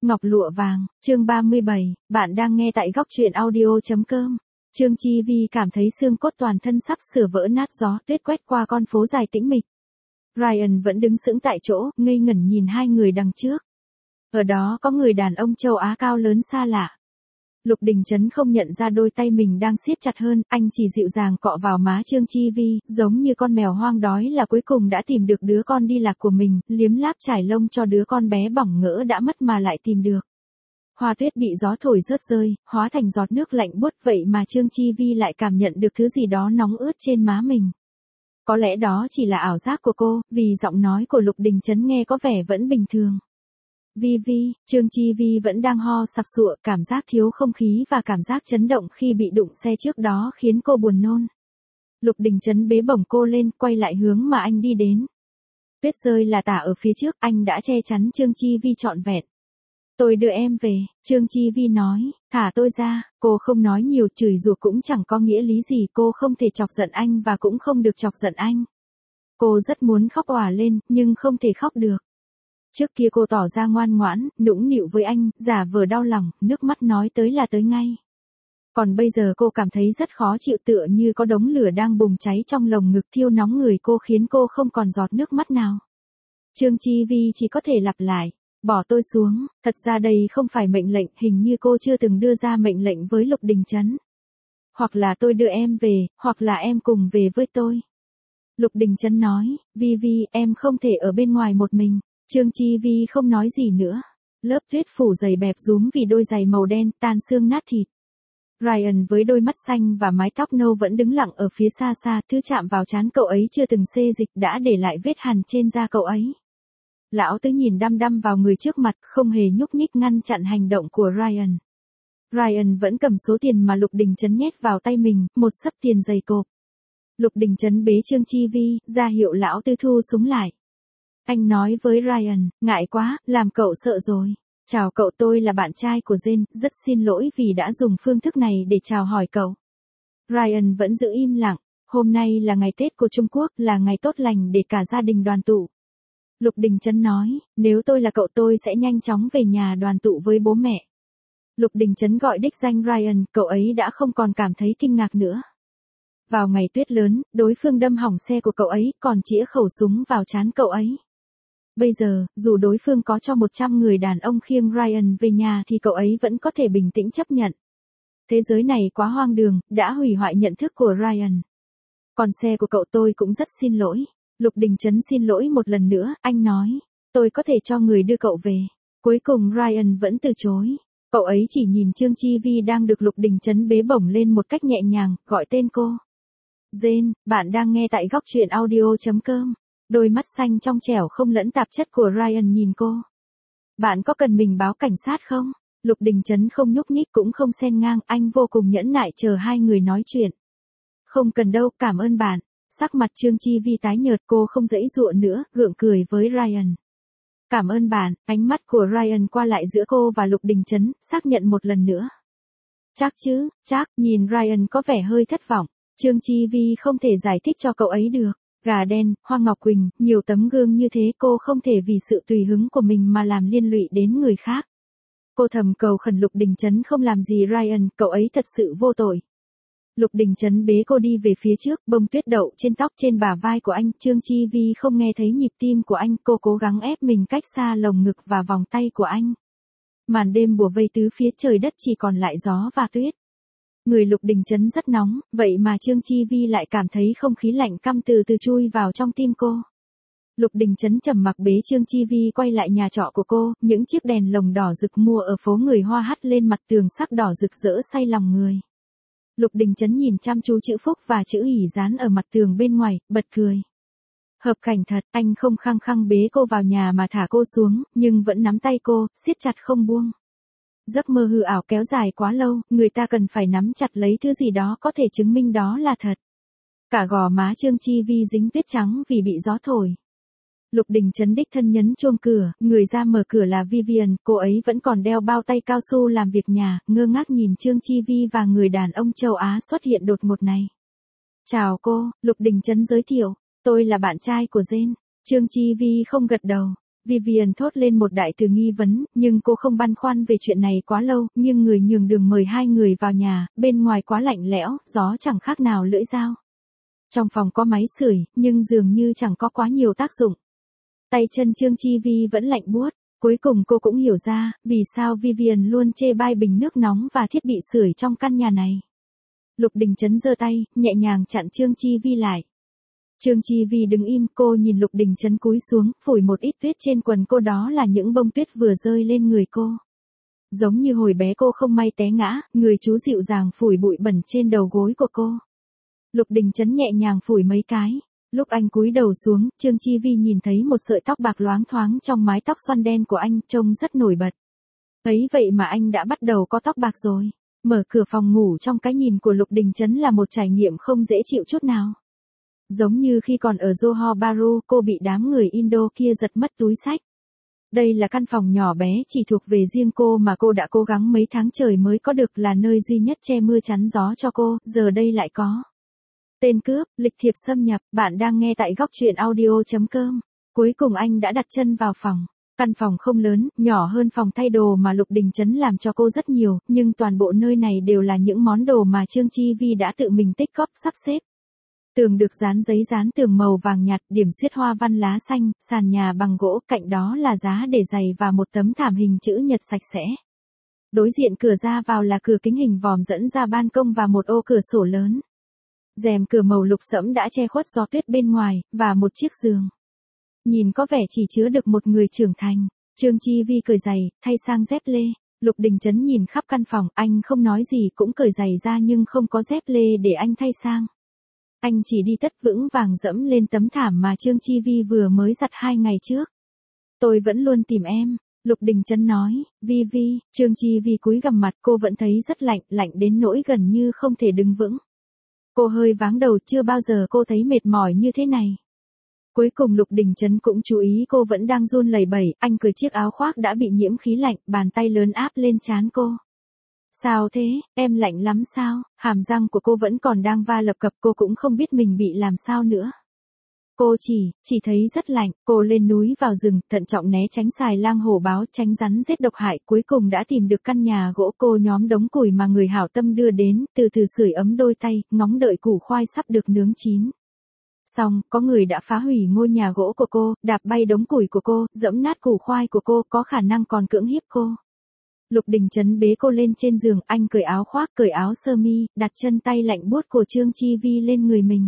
Ngọc lụa vàng, chương 37, bạn đang nghe tại góc truyện audio.com. Trương Chi Vi cảm thấy xương cốt toàn thân sắp sửa vỡ nát, gió tuyết quét qua con phố dài tĩnh mịch. Ryan vẫn đứng sững tại chỗ, ngây ngẩn nhìn hai người đằng trước. Ở đó có người đàn ông châu Á cao lớn xa lạ. Lục Đình Trấn không nhận ra đôi tay mình đang siết chặt hơn, anh chỉ dịu dàng cọ vào má Trương Chi Vi, giống như con mèo hoang đói là cuối cùng đã tìm được đứa con đi lạc của mình, liếm láp trải lông cho đứa con bé bỏng ngỡ đã mất mà lại tìm được. Hoa tuyết bị gió thổi rớt rơi, hóa thành giọt nước lạnh buốt, vậy mà Trương Chi Vi lại cảm nhận được thứ gì đó nóng ướt trên má mình. Có lẽ đó chỉ là ảo giác của cô, vì giọng nói của Lục Đình Trấn nghe có vẻ vẫn bình thường. Vi, Trương Chi Vi vẫn đang ho sặc sụa, cảm giác thiếu không khí và cảm giác chấn động khi bị đụng xe trước đó khiến cô buồn nôn. Lục Đình Trấn bế bổng cô lên, quay lại hướng mà anh đi đến. Tuyết rơi là tả ở phía trước, anh đã che chắn Trương Chi Vi trọn vẹn. Tôi đưa em về, Trương Chi Vi nói, thả tôi ra. Cô không nói nhiều, chửi rủa cũng chẳng có nghĩa lý gì, cô không thể chọc giận anh và cũng không được chọc giận anh. Cô rất muốn khóc òa lên, nhưng không thể khóc được. Trước kia cô tỏ ra ngoan ngoãn, nũng nịu với anh, giả vờ đau lòng, nước mắt nói tới là tới ngay. Còn bây giờ cô cảm thấy rất khó chịu, tựa như có đống lửa đang bùng cháy trong lồng ngực thiêu nóng người cô, khiến cô không còn giọt nước mắt nào. Trương Chi Vi chỉ có thể lặp lại, bỏ tôi xuống. Thật ra đây không phải mệnh lệnh, hình như cô chưa từng đưa ra mệnh lệnh với Lục Đình Trấn. Hoặc là tôi đưa em về, hoặc là em cùng về với tôi. Lục Đình Trấn nói, Vi, em không thể ở bên ngoài một mình. Trương Chi Vi không nói gì nữa. Lớp tuyết phủ dày bẹp rúm vì đôi giày màu đen, tan xương nát thịt. Ryan với đôi mắt xanh và mái tóc nâu vẫn đứng lặng ở phía xa xa, thứ chạm vào trán cậu ấy chưa từng xê dịch đã để lại vết hằn trên da cậu ấy. Lão Tứ nhìn đăm đăm vào người trước mặt, không hề nhúc nhích ngăn chặn hành động của Ryan. Ryan vẫn cầm số tiền mà Lục Đình Trấn nhét vào tay mình, một xấp tiền dày cộp. Lục Đình Trấn bế Trương Chi Vi, ra hiệu Lão Tứ thu súng lại. Anh nói với Ryan, ngại quá, làm cậu sợ rồi. Chào cậu, tôi là bạn trai của Jane, rất xin lỗi vì đã dùng phương thức này để chào hỏi cậu. Ryan vẫn giữ im lặng, hôm nay là ngày Tết của Trung Quốc, là ngày tốt lành để cả gia đình đoàn tụ. Lục Đình Trấn nói, nếu tôi là cậu tôi sẽ nhanh chóng về nhà đoàn tụ với bố mẹ. Lục Đình Trấn gọi đích danh Ryan, cậu ấy đã không còn cảm thấy kinh ngạc nữa. Vào ngày tuyết lớn, đối phương đâm hỏng xe của cậu ấy, còn chĩa khẩu súng vào trán cậu ấy. Bây giờ, dù đối phương có cho 100 người đàn ông khiêng Ryan về nhà thì cậu ấy vẫn có thể bình tĩnh chấp nhận. Thế giới này quá hoang đường, đã hủy hoại nhận thức của Ryan. Còn xe của cậu tôi cũng rất xin lỗi. Lục Đình Trấn xin lỗi một lần nữa, anh nói, tôi có thể cho người đưa cậu về. Cuối cùng Ryan vẫn từ chối. Cậu ấy chỉ nhìn Trương Chi Vi đang được Lục Đình Trấn bế bổng lên một cách nhẹ nhàng, gọi tên cô. Jane, bạn đang nghe tại góc truyện audio.com. Đôi mắt xanh trong trẻo không lẫn tạp chất của Ryan nhìn cô. Bạn có cần mình báo cảnh sát không? Lục Đình Trấn không nhúc nhích cũng không xen ngang, anh vô cùng nhẫn nại chờ hai người nói chuyện. Không cần đâu, cảm ơn bạn. Sắc mặt Trương Chi Vi tái nhợt, cô không giãy giụa nữa, gượng cười với Ryan. Cảm ơn bạn. Ánh mắt của Ryan qua lại giữa cô và Lục Đình Trấn, xác nhận một lần nữa. Chắc chứ, chắc, nhìn Ryan có vẻ hơi thất vọng. Trương Chi Vi không thể giải thích cho cậu ấy được. Gà đen, Hoa Ngọc Quỳnh, nhiều tấm gương như thế, cô không thể vì sự tùy hứng của mình mà làm liên lụy đến người khác. Cô thầm cầu khẩn Lục Đình Trấn không làm gì Ryan, cậu ấy thật sự vô tội. Lục Đình Trấn bế cô đi về phía trước, bông tuyết đậu trên tóc trên bả vai của anh, Trương Chi Vi không nghe thấy nhịp tim của anh, cô cố gắng ép mình cách xa lồng ngực và vòng tay của anh. Màn đêm bủa vây tứ phía, trời đất chỉ còn lại gió và tuyết. Người Lục Đình Trấn rất nóng, vậy mà Trương Chi Vi lại cảm thấy không khí lạnh căm từ từ chui vào trong tim cô. Lục Đình Trấn trầm mặc bế Trương Chi Vi quay lại nhà trọ của cô, những chiếc đèn lồng đỏ rực mua ở phố người Hoa hắt lên mặt tường sắc đỏ rực rỡ say lòng người. Lục Đình Trấn nhìn chăm chú chữ phúc và chữ ỷ dán ở mặt tường bên ngoài, bật cười. Hợp cảnh thật, anh không khăng khăng bế cô vào nhà mà thả cô xuống, nhưng vẫn nắm tay cô, siết chặt không buông. Giấc mơ hư ảo kéo dài quá lâu, người ta cần phải nắm chặt lấy thứ gì đó có thể chứng minh đó là thật. Cả gò má Trương Chi Vi dính tuyết trắng vì bị gió thổi. Lục Đình Trấn đích thân nhấn chuông cửa, người ra mở cửa là Vivian, cô ấy vẫn còn đeo bao tay cao su làm việc nhà, ngơ ngác nhìn Trương Chi Vi và người đàn ông châu Á xuất hiện đột ngột này. Chào cô, Lục Đình Trấn giới thiệu, tôi là bạn trai của Jane. Trương Chi Vi không gật đầu. Vivian thốt lên một đại từ nghi vấn, nhưng cô không băn khoăn về chuyện này quá lâu, nghiêng người nhường đường mời hai người vào nhà, bên ngoài quá lạnh lẽo, gió chẳng khác nào lưỡi dao. Trong phòng có máy sưởi, nhưng dường như chẳng có quá nhiều tác dụng. Tay chân Trương Chi Vi vẫn lạnh buốt. Cuối cùng cô cũng hiểu ra, vì sao Vivian luôn chê bai bình nước nóng và thiết bị sưởi trong căn nhà này. Lục Đình Trấn giơ tay, nhẹ nhàng chặn Trương Chi Vi lại. Trương Chi Vi đứng im, cô nhìn Lục Đình Trấn cúi xuống, phủi một ít tuyết trên quần cô, đó là những bông tuyết vừa rơi lên người cô. Giống như hồi bé cô không may té ngã, người chú dịu dàng phủi bụi bẩn trên đầu gối của cô. Lục Đình Trấn nhẹ nhàng phủi mấy cái. Lúc anh cúi đầu xuống, Trương Chi Vi nhìn thấy một sợi tóc bạc loáng thoáng trong mái tóc xoăn đen của anh, trông rất nổi bật. Ấy vậy mà anh đã bắt đầu có tóc bạc rồi. Mở cửa phòng ngủ trong cái nhìn của Lục Đình Trấn là một trải nghiệm không dễ chịu chút nào. Giống như khi còn ở Johor Bahru, cô bị đám người Indo kia giật mất túi xách. Đây là căn phòng nhỏ bé chỉ thuộc về riêng cô mà cô đã cố gắng mấy tháng trời mới có được, là nơi duy nhất che mưa chắn gió cho cô, giờ đây lại có. Tên cướp, lịch thiệp xâm nhập, bạn đang nghe tại góc truyện audio.com. Cuối cùng anh đã đặt chân vào phòng. Căn phòng không lớn, nhỏ hơn phòng thay đồ mà Lục Đình Trấn làm cho cô rất nhiều, nhưng toàn bộ nơi này đều là những món đồ mà Trương Chi Vi đã tự mình tích góp sắp xếp. Tường được dán giấy dán tường màu vàng nhạt, điểm xuyết hoa văn lá xanh, sàn nhà bằng gỗ, cạnh đó là giá để giày và một tấm thảm hình chữ nhật sạch sẽ. Đối diện cửa ra vào là cửa kính hình vòm dẫn ra ban công và một ô cửa sổ lớn. Rèm cửa màu lục sẫm đã che khuất gió tuyết bên ngoài, và một chiếc giường. Nhìn có vẻ chỉ chứa được một người trưởng thành. Trương Chi Vi cởi giày, thay sang dép lê. Lục Đình Trấn nhìn khắp căn phòng, anh không nói gì, cũng cởi giày ra nhưng không có dép lê để anh thay sang. Anh chỉ đi tất vững vàng dẫm lên tấm thảm mà Trương Chi Vi vừa mới giặt 2 ngày trước. Tôi vẫn luôn tìm em, Lục Đình Trấn nói. Vi Vi, Trương Chi Vi cúi gằm mặt, cô vẫn thấy rất lạnh, lạnh đến nỗi gần như không thể đứng vững. Cô hơi váng đầu, chưa bao giờ cô thấy mệt mỏi như thế này. Cuối cùng Lục Đình Trấn cũng chú ý cô vẫn đang run lẩy bẩy, anh cởi chiếc áo khoác đã bị nhiễm khí lạnh, bàn tay lớn áp lên trán cô. Sao thế, em lạnh lắm sao? Hàm răng của cô vẫn còn đang va lập cập, cô cũng không biết mình bị làm sao nữa. Cô chỉ thấy rất lạnh, cô lên núi vào rừng, thận trọng né tránh xài lang hổ báo, tránh rắn rết độc hại, cuối cùng đã tìm được căn nhà gỗ. Cô nhóm đống củi mà người hảo tâm đưa đến, từ từ sưởi ấm đôi tay, ngóng đợi củ khoai sắp được nướng chín. Xong, có người đã phá hủy ngôi nhà gỗ của cô, đạp bay đống củi của cô, giẫm nát củ khoai của cô, có khả năng còn cưỡng hiếp cô. Lục Đình Trấn bế cô lên trên giường, anh cởi áo khoác, cởi áo sơ mi, đặt chân tay lạnh buốt của Trương Chi Vi lên người mình.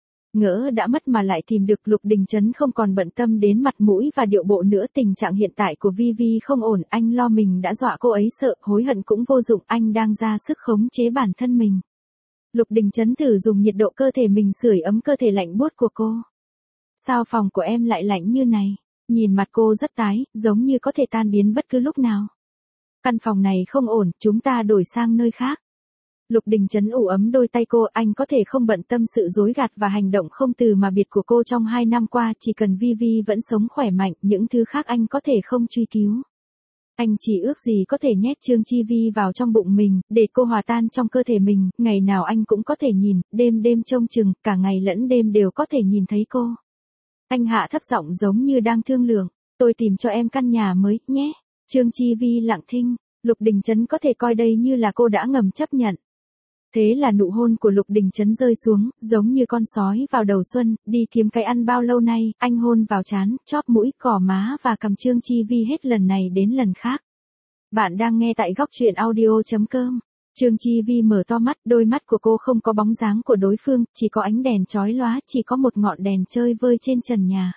Ngỡ đã mất mà lại tìm được, Lục Đình Trấn không còn bận tâm đến mặt mũi và điệu bộ nữa. Tình trạng hiện tại của Vi Vi không ổn, anh lo mình đã dọa cô ấy sợ, hối hận cũng vô dụng, anh đang ra sức khống chế bản thân mình. Lục Đình Trấn thử dùng nhiệt độ cơ thể mình sưởi ấm cơ thể lạnh buốt của cô. Sao phòng của em lại lạnh như này? Nhìn mặt cô rất tái, giống như có thể tan biến bất cứ lúc nào. Căn phòng này không ổn, chúng ta đổi sang nơi khác. Lục Đình Trấn ủ ấm đôi tay cô, anh có thể không bận tâm sự dối gạt và hành động không từ mà biệt của cô trong 2 năm qua, chỉ cần Vi Vi vẫn sống khỏe mạnh, những thứ khác anh có thể không truy cứu. Anh chỉ ước gì có thể nhét Trương Chi Vi vào trong bụng mình, để cô hòa tan trong cơ thể mình, ngày nào anh cũng có thể nhìn, đêm đêm trông chừng, cả ngày lẫn đêm đều có thể nhìn thấy cô. Anh hạ thấp giọng giống như đang thương lượng, tôi tìm cho em căn nhà mới, nhé. Trương Chi Vi lặng thinh, Lục Đình Trấn có thể coi đây như là cô đã ngầm chấp nhận. Thế là nụ hôn của Lục Đình Trấn rơi xuống, giống như con sói vào đầu xuân, đi kiếm cái ăn bao lâu nay, anh hôn vào trán, chóp mũi, cỏ má và cằm Trương Chi Vi hết lần này đến lần khác. Bạn đang nghe tại góc truyện audio.com. Trương Chi Vi mở to mắt, đôi mắt của cô không có bóng dáng của đối phương, chỉ có ánh đèn chói lóa, chỉ có một ngọn đèn chơi vơi trên trần nhà.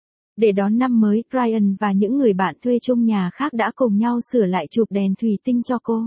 Để đón năm mới, Ryan và những người bạn thuê chung nhà khác đã cùng nhau sửa lại chụp đèn thủy tinh cho cô.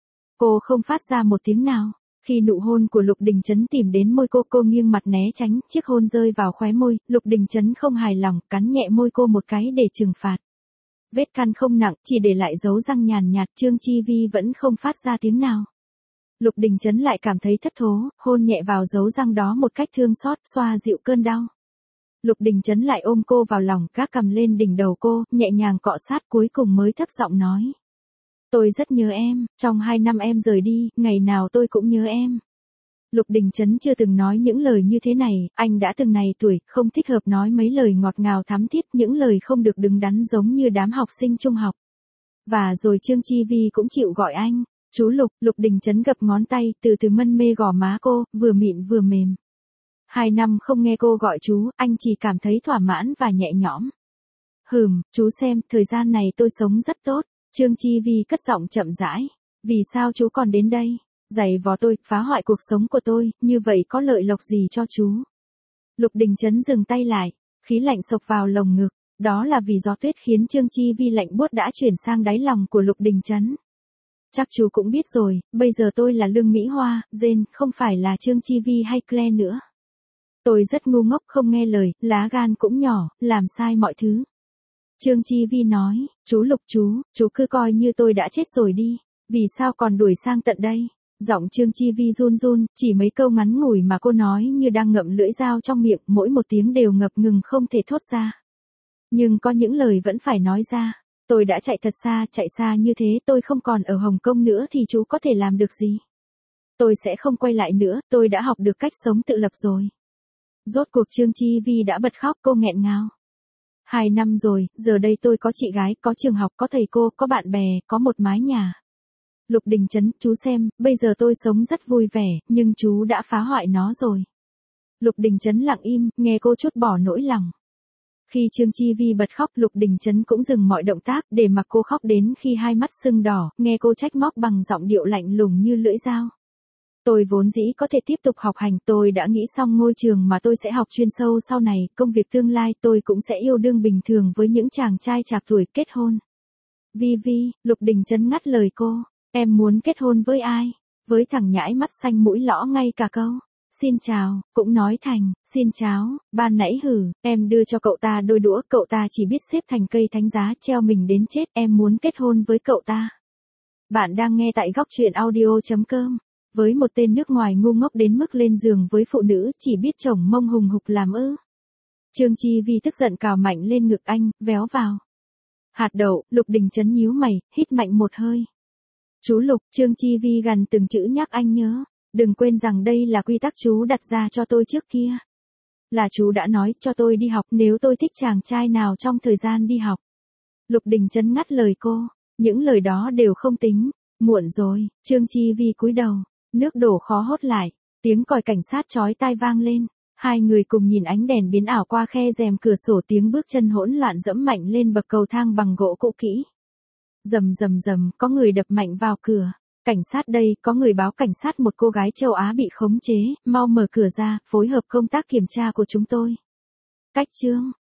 Cô không phát ra một tiếng nào. Khi nụ hôn của Lục Đình Trấn tìm đến môi cô nghiêng mặt né tránh, chiếc hôn rơi vào khóe môi, Lục Đình Trấn không hài lòng, cắn nhẹ môi cô một cái để trừng phạt. Vết căn không nặng, chỉ để lại dấu răng nhàn nhạt, Trương Chi Vi vẫn không phát ra tiếng nào. Lục Đình Trấn lại cảm thấy thất thố, hôn nhẹ vào dấu răng đó một cách thương xót, xoa dịu cơn đau. Lục Đình Trấn lại ôm cô vào lòng, gác cằm lên đỉnh đầu cô, nhẹ nhàng cọ sát, cuối cùng mới thấp giọng nói. Tôi rất nhớ em, trong 2 năm em rời đi, ngày nào tôi cũng nhớ em. Lục Đình Trấn chưa từng nói những lời như thế này, anh đã từng này tuổi, không thích hợp nói mấy lời ngọt ngào thắm thiết, những lời không được đứng đắn giống như đám học sinh trung học. Và rồi Trương Chi Vi cũng chịu gọi anh, chú Lục. Lục Đình Trấn gập ngón tay, từ từ mân mê gò má cô, vừa mịn vừa mềm. 2 năm không nghe cô gọi chú, anh chỉ cảm thấy thỏa mãn và nhẹ nhõm. Chú xem, thời gian này tôi sống rất tốt. Trương Chi Vi cất giọng chậm rãi. Vì sao chú còn đến đây? Giày vò tôi, phá hoại cuộc sống của tôi, như vậy có lợi lộc gì cho chú? Lục Đình Trấn dừng tay lại, khí lạnh xộc vào lồng ngực. Đó là vì gió tuyết khiến Trương Chi Vi lạnh buốt đã chuyển sang đáy lòng của Lục Đình Trấn. Chắc chú cũng biết rồi, bây giờ tôi là Lương Mỹ Hoa, Jane, không phải là Trương Chi Vi hay Claire nữa. Tôi rất ngu ngốc không nghe lời, lá gan cũng nhỏ, làm sai mọi thứ. Trương Chi Vi nói, chú Lục chú cứ coi như tôi đã chết rồi đi, vì sao còn đuổi sang tận đây? Giọng Trương Chi Vi run run, chỉ mấy câu ngắn ngủi mà cô nói như đang ngậm lưỡi dao trong miệng, mỗi một tiếng đều ngập ngừng không thể thốt ra. Nhưng có những lời vẫn phải nói ra. Tôi đã chạy thật xa, chạy xa như thế tôi không còn ở Hồng Kông nữa thì chú có thể làm được gì? Tôi sẽ không quay lại nữa, tôi đã học được cách sống tự lập rồi. Rốt cuộc Trương Chi Vi đã bật khóc, cô nghẹn ngào. 2 năm rồi, giờ đây tôi có chị gái, có trường học, có thầy cô, có bạn bè, có một mái nhà. Lục Đình Trấn, chú xem, bây giờ tôi sống rất vui vẻ, nhưng chú đã phá hoại nó rồi. Lục Đình Trấn lặng im, nghe cô trút bỏ nỗi lòng. Khi Trương Chi Vi bật khóc, Lục Đình Trấn cũng dừng mọi động tác để mặc cô khóc đến khi hai mắt sưng đỏ, nghe cô trách móc bằng giọng điệu lạnh lùng như lưỡi dao. Tôi vốn dĩ có thể tiếp tục học hành, tôi đã nghĩ xong ngôi trường mà tôi sẽ học chuyên sâu sau này, công việc tương lai tôi cũng sẽ yêu đương bình thường với những chàng trai trạc tuổi, kết hôn. Vi, Lục Đình Trấn ngắt lời cô, em muốn kết hôn với ai? Với thằng nhãi mắt xanh mũi lõ ngay cả câu xin chào, cũng nói thành, xin cháo, ban nãy em đưa cho cậu ta đôi đũa, cậu ta chỉ biết xếp thành cây thánh giá treo mình đến chết, em muốn kết hôn với cậu ta. Bạn đang nghe tại góc truyện audio.com. Với một tên nước ngoài ngu ngốc đến mức lên giường với phụ nữ chỉ biết chồng mông hùng hục làm ư. Trương Chi Vi tức giận cào mạnh lên ngực anh, véo vào. Hạt đậu, Lục Đình Trấn nhíu mày, hít mạnh một hơi. Chú Lục, Trương Chi Vi gằn từng chữ nhắc anh nhớ. Đừng quên rằng đây là quy tắc chú đặt ra cho tôi trước kia. Là chú đã nói cho tôi đi học nếu tôi thích chàng trai nào trong thời gian đi học. Lục Đình Trấn ngắt lời cô. Những lời đó đều không tính. Muộn rồi, Trương Chi Vi cúi đầu. Nước đổ khó hốt lại. Tiếng còi cảnh sát chói tai vang lên. Hai người cùng nhìn ánh đèn biến ảo qua khe rèm cửa sổ, tiếng bước chân hỗn loạn dẫm mạnh lên bậc cầu thang bằng gỗ cũ kỹ. Rầm, có người đập mạnh vào cửa. Cảnh sát đây, có người báo cảnh sát một cô gái châu Á bị khống chế, mau mở cửa ra, phối hợp công tác kiểm tra của chúng tôi. Cách chương